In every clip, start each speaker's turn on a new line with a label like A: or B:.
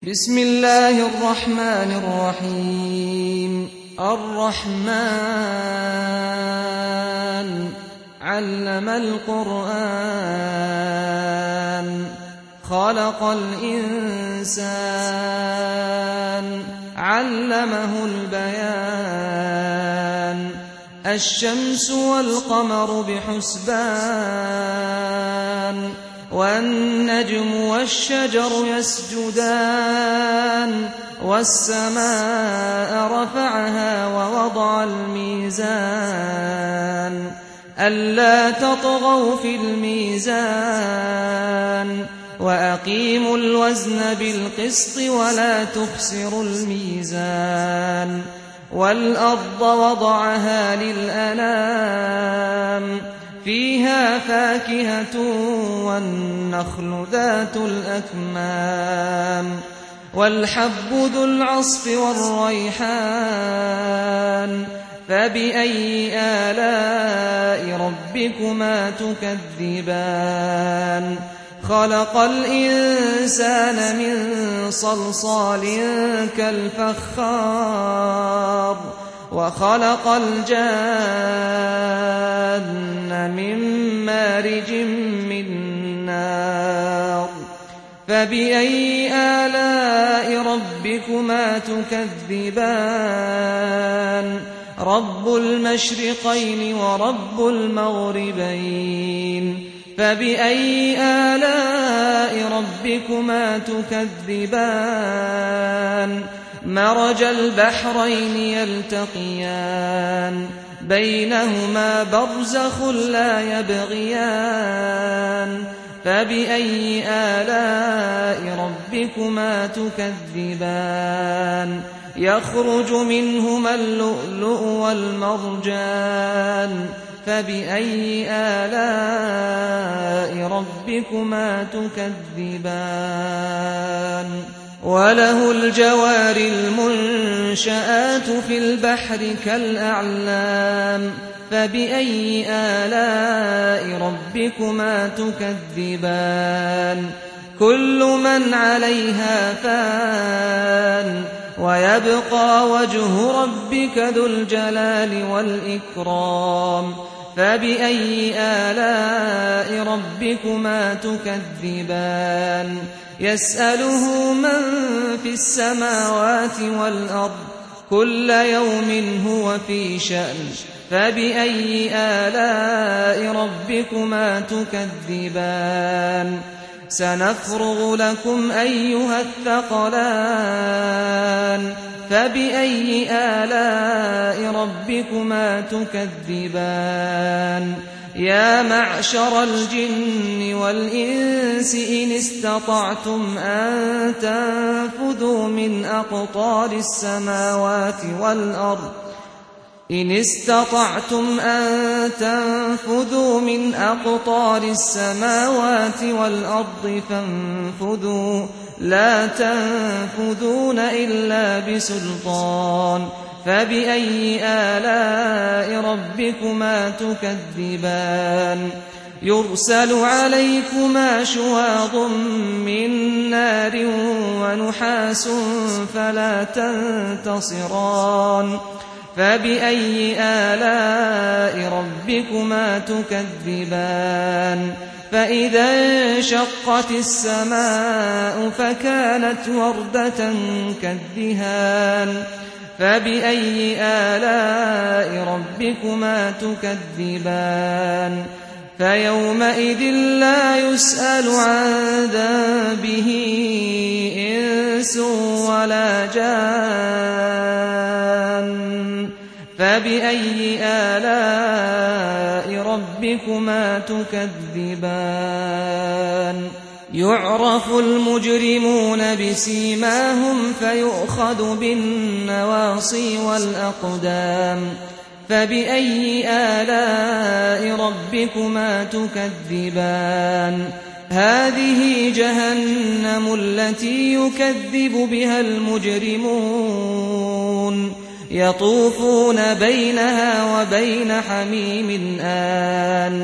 A: بسم الله الرحمن الرحيم الرحمن علم القرآن خلق الإنسان علمه البيان الشمس والقمر بحسبان والنجم والشجر يسجدان والسماء رفعها ووضع الميزان ألا تطغوا في الميزان وأقيموا الوزن بالقسط ولا تخسروا الميزان والأرض وضعها للأنام فيها فاكهة والنخل ذات الأكمام والحب ذو العصف والريحان فبأي آلاء ربكما تكذبان خلق الإنسان من صلصال كالفخار وخلق الجان من مارج من نار فبأي آلاء ربكما تكذبان رب المشرقين ورب المغربين فبأي آلاء ربكما تكذبان مرج البحرين يلتقيان بينهما برزخ لا يبغيان فبأي آلاء ربكما تكذبان يخرج منهما اللؤلؤ والمرجان فبأي آلاء ربكما تكذبان وله الجوار المنشآت في البحر كالأعلام فبأي آلاء ربكما تكذبان كل من عليها فان ويبقى وجه ربك ذو الجلال والإكرام فبأي آلاء ربكما تكذبان يسأله من في السماوات والأرض كل يوم هو في شأن فبأي آلاء ربكما تكذبان سنفرغ لكم أيها الثقلان فبأي آلاء ربكما تكذبان يا معشر الجن والإنس إن استطعتم أن تنفذوا من أقطار السماوات والأرض إن استطعتم أن تنفذوا من أقطار السماوات والأرض فانفذوا لا تنفذون إلا بسلطان فبأي آلاء ربكما تكذبان يرسل عليكما شواظ من نار ونحاس فلا تنتصران فبأي آلاء ربكما تكذبان فإذا انشقت السماء فكانت وردة كالدهان فبأي آلاء ربكما تكذبان فيومئذ فلا يسأل عن ذنبه إنس ولا جان فبأي آلاء ربكما تكذبان يعرف المجرمون بسيماهم فيؤخذ بالنواصي والأقدام فبأي آلاء ربكما تكذبان هذه جهنم التي يكذب بها المجرمون يطوفون بينها وبين حميم آن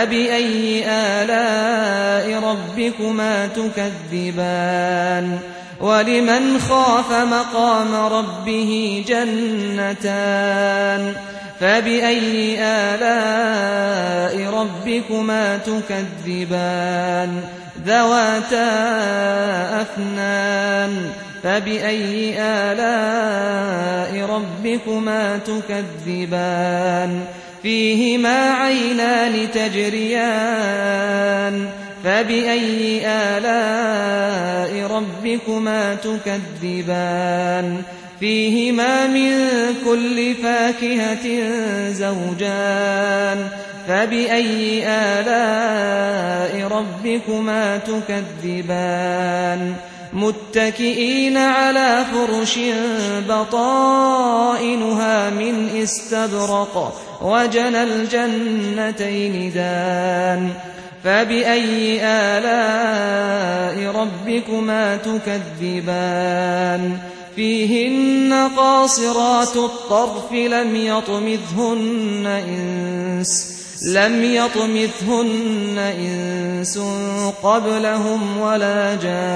A: فبأي آلاء ربكما تكذبان ولمن خاف مقام ربه جنتان فبأي آلاء ربكما تكذبان ذواتا أفنان فبأي آلاء ربكما تكذبان فيهما عينان تجريان فبأي آلاء ربكما تكذبان فيهما من كل فاكهة زوجان فبأي آلاء ربكما تكذبان متكئين على فرش بطائنها من استبرق وجنى الجنتين دان فبأي آلاء ربكما تكذبان فيهن قاصرات الطرف لم يطمثهن إنس قبلهم ولا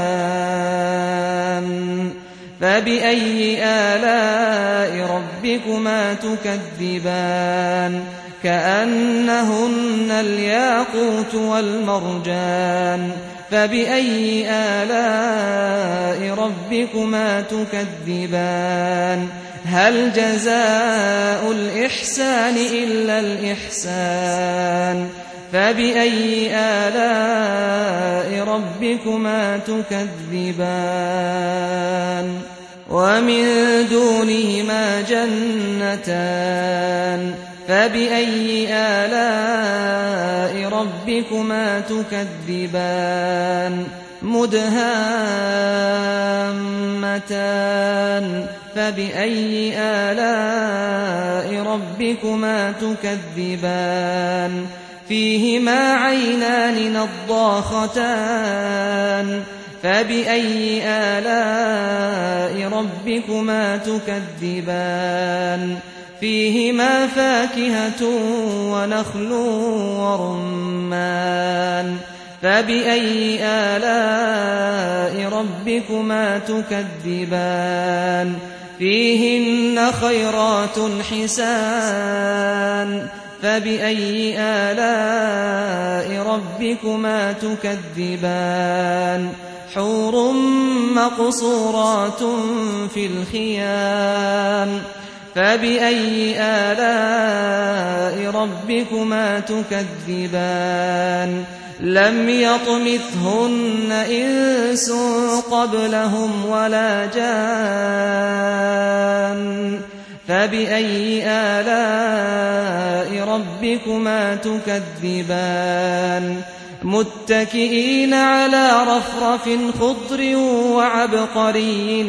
A: جان فبأي آلاء ربكما تكذبان كأنهن الياقوت والمرجان فبأي آلاء ربكما تكذبان هل جزاء الإحسان إلا الإحسان فبأي آلاء ربكما تكذبان ومن دونهما جنتان فبأي آلاء ربكما تكذبان مدهامتان فبأي آلاء ربكما تكذبان فيهما عينان نضاختان فبأي آلاء ربكما تكذبان فيهما فاكهة ونخل ورمان فبأي آلاء ربكما تكذبان فيهن خيرات حسان فبأي آلاء ربكما تكذبان حور مقصورات في الخيام فبأي آلاء ربكما تكذبان لم يطمثهن إنس قبلهم ولا جان فبأي آلاء ربكما تكذبان متكئين على رفرف خضر وعبقري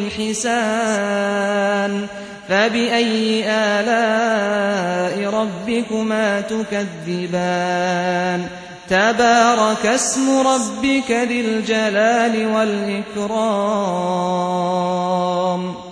A: حسان فبأي آلاء ربكما تكذبان تبارك اسم ربك ذي الجلال والإكرام